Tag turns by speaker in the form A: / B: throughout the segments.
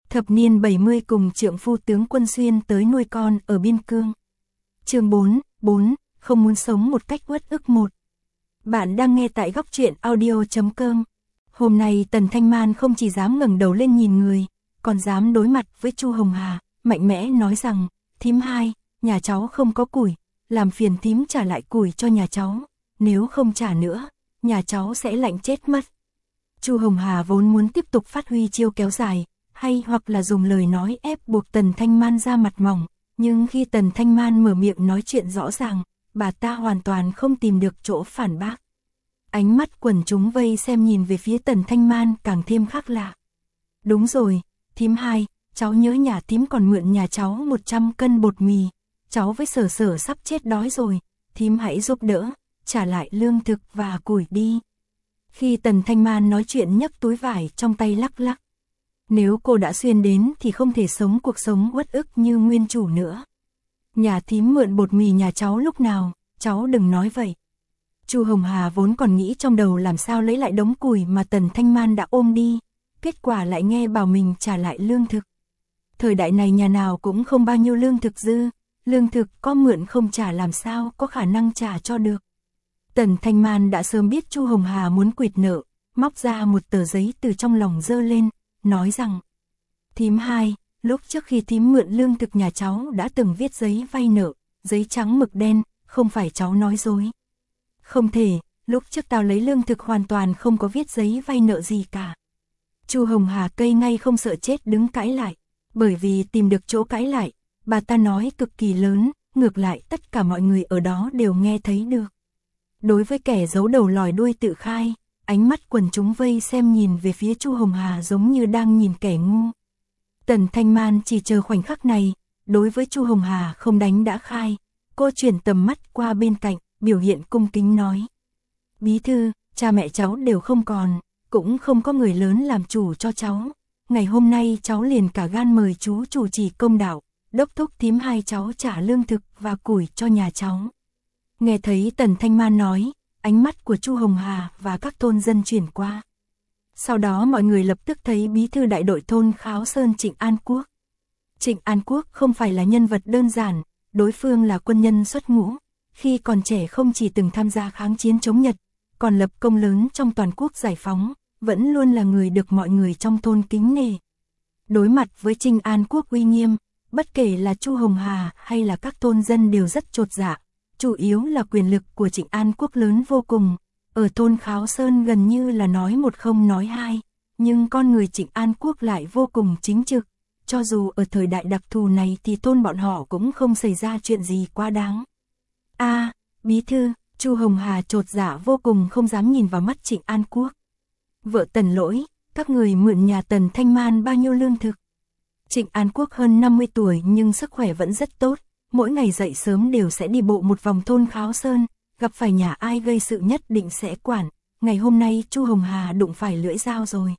A: Thập niên 70 cùng trượng phu tướng Quân Xuyên tới nuôi con ở biên cương. Chương 4, không muốn sống một cách uất ức 1. Bạn đang nghe tại góc truyện audio.com. Hôm nay Tần Thanh Man không chỉ dám ngẩng đầu lên nhìn người, còn dám đối mặt với Chu Hồng Hà, mạnh mẽ nói rằng, thím hai, nhà cháu không có củi, làm phiền thím trả lại củi cho nhà cháu, nếu không trả nữa, nhà cháu sẽ lạnh chết mất. Chu Hồng Hà vốn muốn tiếp tục phát huy chiêu kéo dài, hay hoặc là dùng lời nói ép buộc Tần Thanh Man ra mặt mỏng, nhưng khi Tần Thanh Man mở miệng nói chuyện rõ ràng, bà ta hoàn toàn không tìm được chỗ phản bác. Ánh mắt quần chúng vây xem nhìn về phía Tần Thanh Man càng thêm khác lạ. Đúng rồi, thím hai, cháu nhớ nhà thím còn mượn nhà cháu 100 cân bột mì, cháu với Sở Sở sắp chết đói rồi, thím hãy giúp đỡ, trả lại lương thực và củi đi. Khi Tần Thanh Man nói chuyện nhấc túi vải trong tay lắc lắc. Nếu cô đã xuyên đến thì không thể sống cuộc sống uất ức như nguyên chủ nữa. Nhà thím mượn bột mì nhà cháu lúc nào, cháu đừng nói vậy. Chu Hồng Hà vốn còn nghĩ trong đầu làm sao lấy lại đống củi mà Tần Thanh Man đã ôm đi, kết quả lại nghe bảo mình trả lại lương thực. Thời đại này nhà nào cũng không bao nhiêu lương thực dư, lương thực có mượn không trả làm sao có khả năng trả cho được. Tần Thanh Man đã sớm biết Chu Hồng Hà muốn quỵt nợ, móc ra một tờ giấy từ trong lòng giơ lên, nói rằng: thím hai, lúc trước khi thím mượn lương thực nhà cháu đã từng viết giấy vay nợ, giấy trắng mực đen, không phải cháu nói dối. Không thể, lúc trước tao lấy lương thực hoàn toàn không có viết giấy vay nợ gì cả. Chu Hồng Hà cây ngay không sợ chết đứng cãi lại, bởi vì tìm được chỗ cãi lại, bà ta nói cực kỳ lớn, ngược lại tất cả mọi người ở đó đều nghe thấy được. Đối với kẻ giấu đầu lòi đuôi tự khai, ánh mắt quần chúng vây xem nhìn về phía Chu Hồng Hà giống như đang nhìn kẻ ngu. Tần Thanh Man chỉ chờ khoảnh khắc này, đối với Chu Hồng Hà không đánh đã khai, cô chuyển tầm mắt qua bên cạnh, biểu hiện cung kính nói: bí thư, cha mẹ cháu đều không còn, cũng không có người lớn làm chủ cho cháu. Ngày hôm nay cháu liền cả gan mời chú chủ trì công đạo, đốc thúc thím hai cháu trả lương thực và củi cho nhà cháu. Nghe thấy Tần Thanh Man nói, ánh mắt của Chu Hồng Hà và các thôn dân chuyển qua. Sau đó mọi người lập tức thấy bí thư đại đội thôn Kháo Sơn Trịnh An Quốc. Trịnh An Quốc không phải là nhân vật đơn giản, đối phương là quân nhân xuất ngũ. Khi còn trẻ không chỉ từng tham gia kháng chiến chống Nhật, còn lập công lớn trong toàn quốc giải phóng, vẫn luôn là người được mọi người trong thôn kính nể. Đối mặt với Trịnh An Quốc uy nghiêm, bất kể là Chu Hồng Hà hay là các thôn dân đều rất chột dạ. Chủ yếu là quyền lực của Trịnh An Quốc lớn vô cùng, ở thôn Kháo Sơn gần như là nói một không nói hai, nhưng con người Trịnh An Quốc lại vô cùng chính trực, cho dù ở thời đại đặc thù này thì thôn bọn họ cũng không xảy ra chuyện gì quá đáng. Bí thư, Chu Hồng Hà chột dạ vô cùng không dám nhìn vào mắt Trịnh An Quốc. Vợ Tần lỗi, các người mượn nhà Tần Thanh Man bao nhiêu lương thực? Trịnh An Quốc hơn 50 tuổi nhưng sức khỏe vẫn rất tốt. Mỗi ngày dậy sớm đều sẽ đi bộ một vòng thôn Kháo Sơn, gặp phải nhà ai gây sự nhất định sẽ quản. Ngày hôm nay Chu Hồng Hà đụng phải lưỡi dao rồi.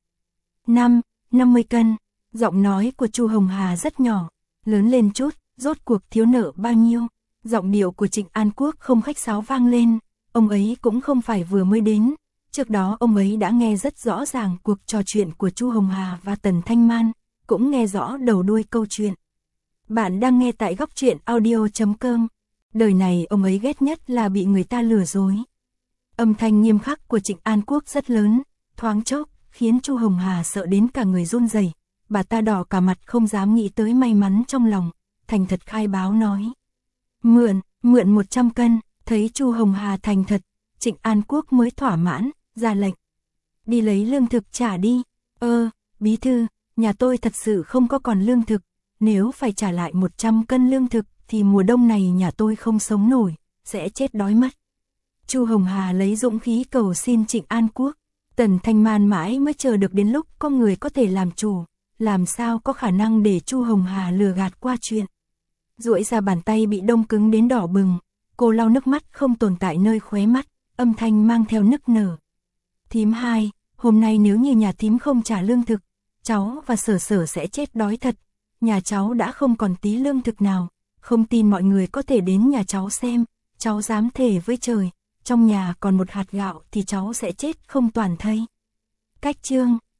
A: 50 cân, giọng nói của Chu Hồng Hà rất nhỏ, lớn lên chút, rốt cuộc thiếu nợ bao nhiêu. Giọng điệu của Trịnh An Quốc không khách sáo vang lên, ông ấy cũng không phải vừa mới đến. Trước đó ông ấy đã nghe rất rõ ràng cuộc trò chuyện của Chu Hồng Hà và Tần Thanh Man, cũng nghe rõ đầu đuôi câu chuyện. Bạn đang nghe tại góc truyện audio.com. Đời này ông ấy ghét nhất là bị người ta lừa dối. Âm thanh nghiêm khắc của Trịnh An Quốc rất lớn, thoáng chốc, khiến Chu Hồng Hà sợ đến cả người run rẩy. Bà ta đỏ cả mặt không dám nghĩ tới may mắn trong lòng, thành thật khai báo nói: Mượn 100 cân, thấy Chu Hồng Hà thành thật, Trịnh An Quốc mới thỏa mãn, ra lệnh: đi lấy lương thực trả đi. Bí thư, nhà tôi thật sự không có còn lương thực. Nếu phải trả lại 100 cân lương thực thì mùa đông này nhà tôi không sống nổi, sẽ chết đói mất. Chu Hồng Hà lấy dũng khí cầu xin Trịnh An Quốc. Tần Thanh Man mãi mới chờ được đến lúc có người có thể làm chủ, làm sao có khả năng để Chu Hồng Hà lừa gạt qua chuyện. Duỗi ra bàn tay bị đông cứng đến đỏ bừng, cô lau nước mắt không tồn tại nơi khóe mắt, âm thanh mang theo nức nở: thím hai, hôm nay nếu như nhà thím không trả lương thực, cháu và Sở Sở sẽ chết đói thật. Nhà cháu đã không còn tí lương thực nào, không tin mọi người có thể đến nhà cháu xem, cháu dám thề với trời, trong nhà còn một hạt gạo thì cháu sẽ chết không toàn thây. Cách chương